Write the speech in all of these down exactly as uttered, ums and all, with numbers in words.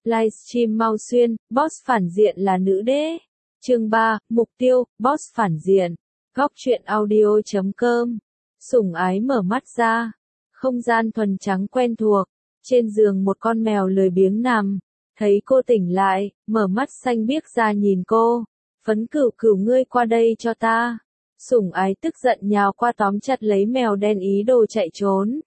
Livestream mau xuyên, boss phản diện là nữ đế. Chương ba, mục tiêu, boss phản diện. Góc truyện audio chấm com. Sủng ái mở mắt ra. Không gian thuần trắng quen thuộc. Trên giường một con mèo lười biếng nằm. Thấy cô tỉnh lại, mở mắt xanh biếc ra nhìn cô. Phấn Cửu Cửu ngươi qua đây cho ta. Sủng ái tức giận nhào qua tóm chặt lấy mèo đen ý đồ chạy trốn.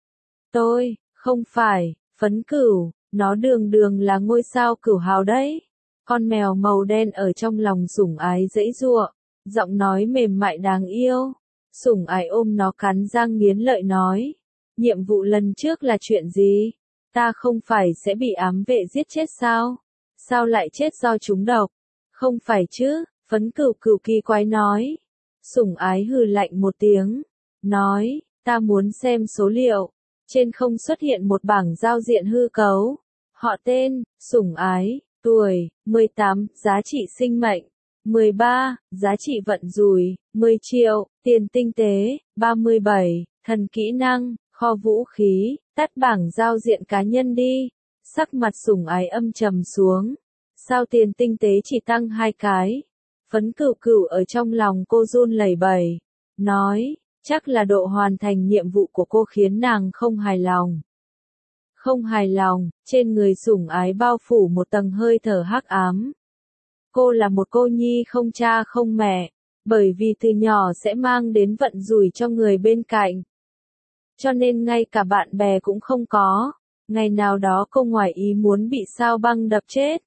Tôi, không phải, Phấn Cửu, nó đường đường là ngôi sao cửu hào đấy. Con mèo màu đen ở trong lòng sủng ái giãy giụa, giọng nói mềm mại đáng yêu. Sủng ái ôm nó cắn răng nghiến lợi nói. Nhiệm vụ lần trước là chuyện gì? Ta không phải sẽ bị ám vệ giết chết sao? Sao lại chết do trúng độc? Không phải chứ, Phấn Cửu Cửu kỳ quái nói. Sủng ái hừ lạnh một tiếng, nói, ta muốn xem số liệu. Trên không xuất hiện một bảng giao diện hư cấu. Họ tên, sủng ái, tuổi, mười tám, giá trị sinh mệnh, mười ba, giá trị vận rủi, mười triệu, tiền tinh tế, ba mươi bảy, thần kỹ năng, kho vũ khí, tắt bảng giao diện cá nhân đi. Sắc mặt sủng ái âm trầm xuống. Sao tiền tinh tế chỉ tăng hai cái? Phấn Cửu Cửu ở trong lòng cô run lẩy bẩy, nói, chắc là độ hoàn thành nhiệm vụ của cô khiến nàng không hài lòng. Không hài lòng, trên người sủng ái bao phủ một tầng hơi thở hắc ám. Cô là một cô nhi không cha không mẹ, bởi vì từ nhỏ sẽ mang đến vận rủi cho người bên cạnh. Cho nên ngay cả bạn bè cũng không có, ngày nào đó cô ngoài ý muốn bị sao băng đập chết.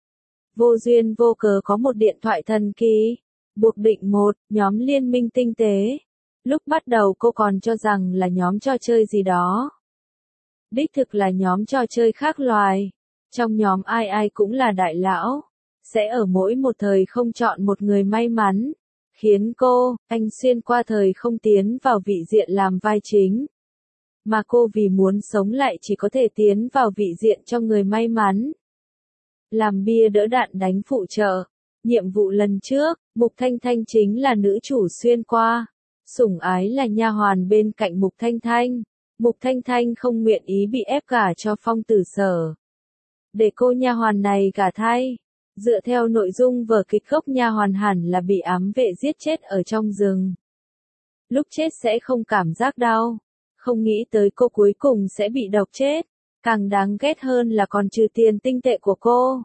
Vô duyên vô cớ có một điện thoại thần kỳ, buộc định một, nhóm liên minh tinh tế. Lúc bắt đầu cô còn cho rằng là nhóm trò chơi gì đó. Đích thực là nhóm trò chơi khác loài. Trong nhóm ai ai cũng là đại lão. Sẽ ở mỗi một thời không chọn một người may mắn. Khiến cô, anh xuyên qua thời không tiến vào vị diện làm vai chính. Mà cô vì muốn sống lại chỉ có thể tiến vào vị diện cho người may mắn. Làm bia đỡ đạn đánh phụ trợ. Nhiệm vụ lần trước, Mục Thanh Thanh chính là nữ chủ xuyên qua. Sủng ái là nha hoàn bên cạnh Mục Thanh Thanh. Mục Thanh Thanh không nguyện ý bị ép gả cho Phong Tử Sở. Để cô nha hoàn này gả thay. Dựa theo nội dung vở kịch gốc nha hoàn hẳn là bị ám vệ giết chết ở trong rừng. Lúc chết sẽ không cảm giác đau. Không nghĩ tới cô cuối cùng sẽ bị độc chết. Càng đáng ghét hơn là còn trừ tiền tinh tệ của cô.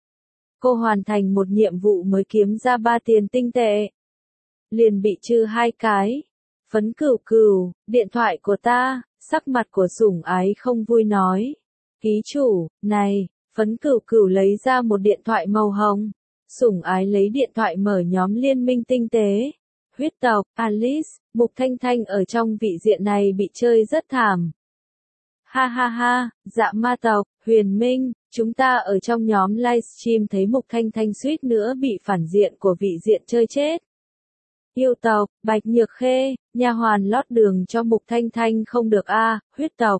Cô hoàn thành một nhiệm vụ mới kiếm ra ba tiền tinh tệ. Liền bị trừ hai cái. Phấn Cửu Cửu, điện thoại của ta, sắc mặt của sủng ái không vui nói. Ký chủ, này, Phấn Cửu Cửu lấy ra một điện thoại màu hồng. Sủng ái lấy điện thoại mở nhóm liên minh tinh tế. Huyết tộc, Alice, Mục Thanh Thanh ở trong vị diện này bị chơi rất thảm. Ha ha ha, dạ ma tộc, Huyền Minh, chúng ta ở trong nhóm livestream thấy Mục Thanh Thanh suýt nữa bị phản diện của vị diện chơi chết. Yêu tộc, Bạch Nhược Khê, nha hoàn lót đường cho Mục Thanh Thanh không được a, à, huyết tộc.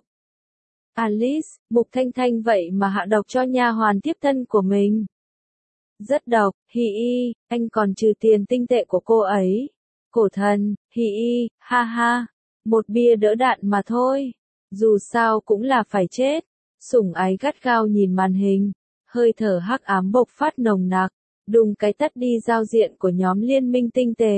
Alice, Mục Thanh Thanh vậy mà hạ độc cho nha hoàn tiếp thân của mình. Rất độc, hi y, anh còn trừ tiền tinh tệ của cô ấy. Cổ thần, hi y, ha ha, một bia đỡ đạn mà thôi. Dù sao cũng là phải chết. Sủng ái gắt gao nhìn màn hình, hơi thở hắc ám bộc phát nồng nặc, đùng cái tắt đi giao diện của nhóm liên minh tinh tế.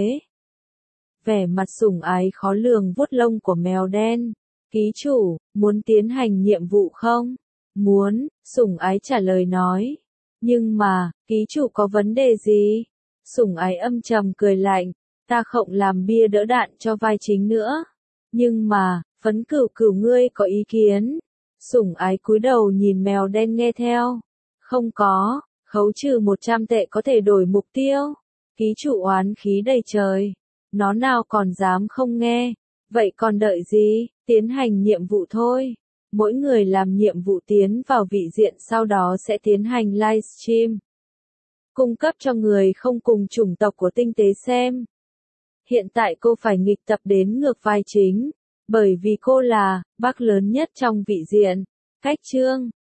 Vẻ mặt sủng ái khó lường vuốt lông của mèo đen. Ký chủ, muốn tiến hành nhiệm vụ không? Muốn, sủng ái trả lời nói. Nhưng mà, ký chủ có vấn đề gì? Sủng ái âm trầm cười lạnh, ta không làm bia đỡ đạn cho vai chính nữa. Nhưng mà, Phấn Cửu Cửu ngươi có ý kiến? Sủng ái cúi đầu nhìn mèo đen nghe theo. Không có, khấu trừ một trăm tệ có thể đổi mục tiêu. Ký chủ oán khí đầy trời. Nó nào còn dám không nghe. Vậy còn đợi gì, tiến hành nhiệm vụ thôi. Mỗi người làm nhiệm vụ tiến vào vị diện sau đó sẽ tiến hành livestream. Cung cấp cho người không cùng chủng tộc của tinh tế xem. Hiện tại cô phải nghịch tập đến ngược vai chính. Bởi vì cô là bác lớn nhất trong vị diện. Cách chương,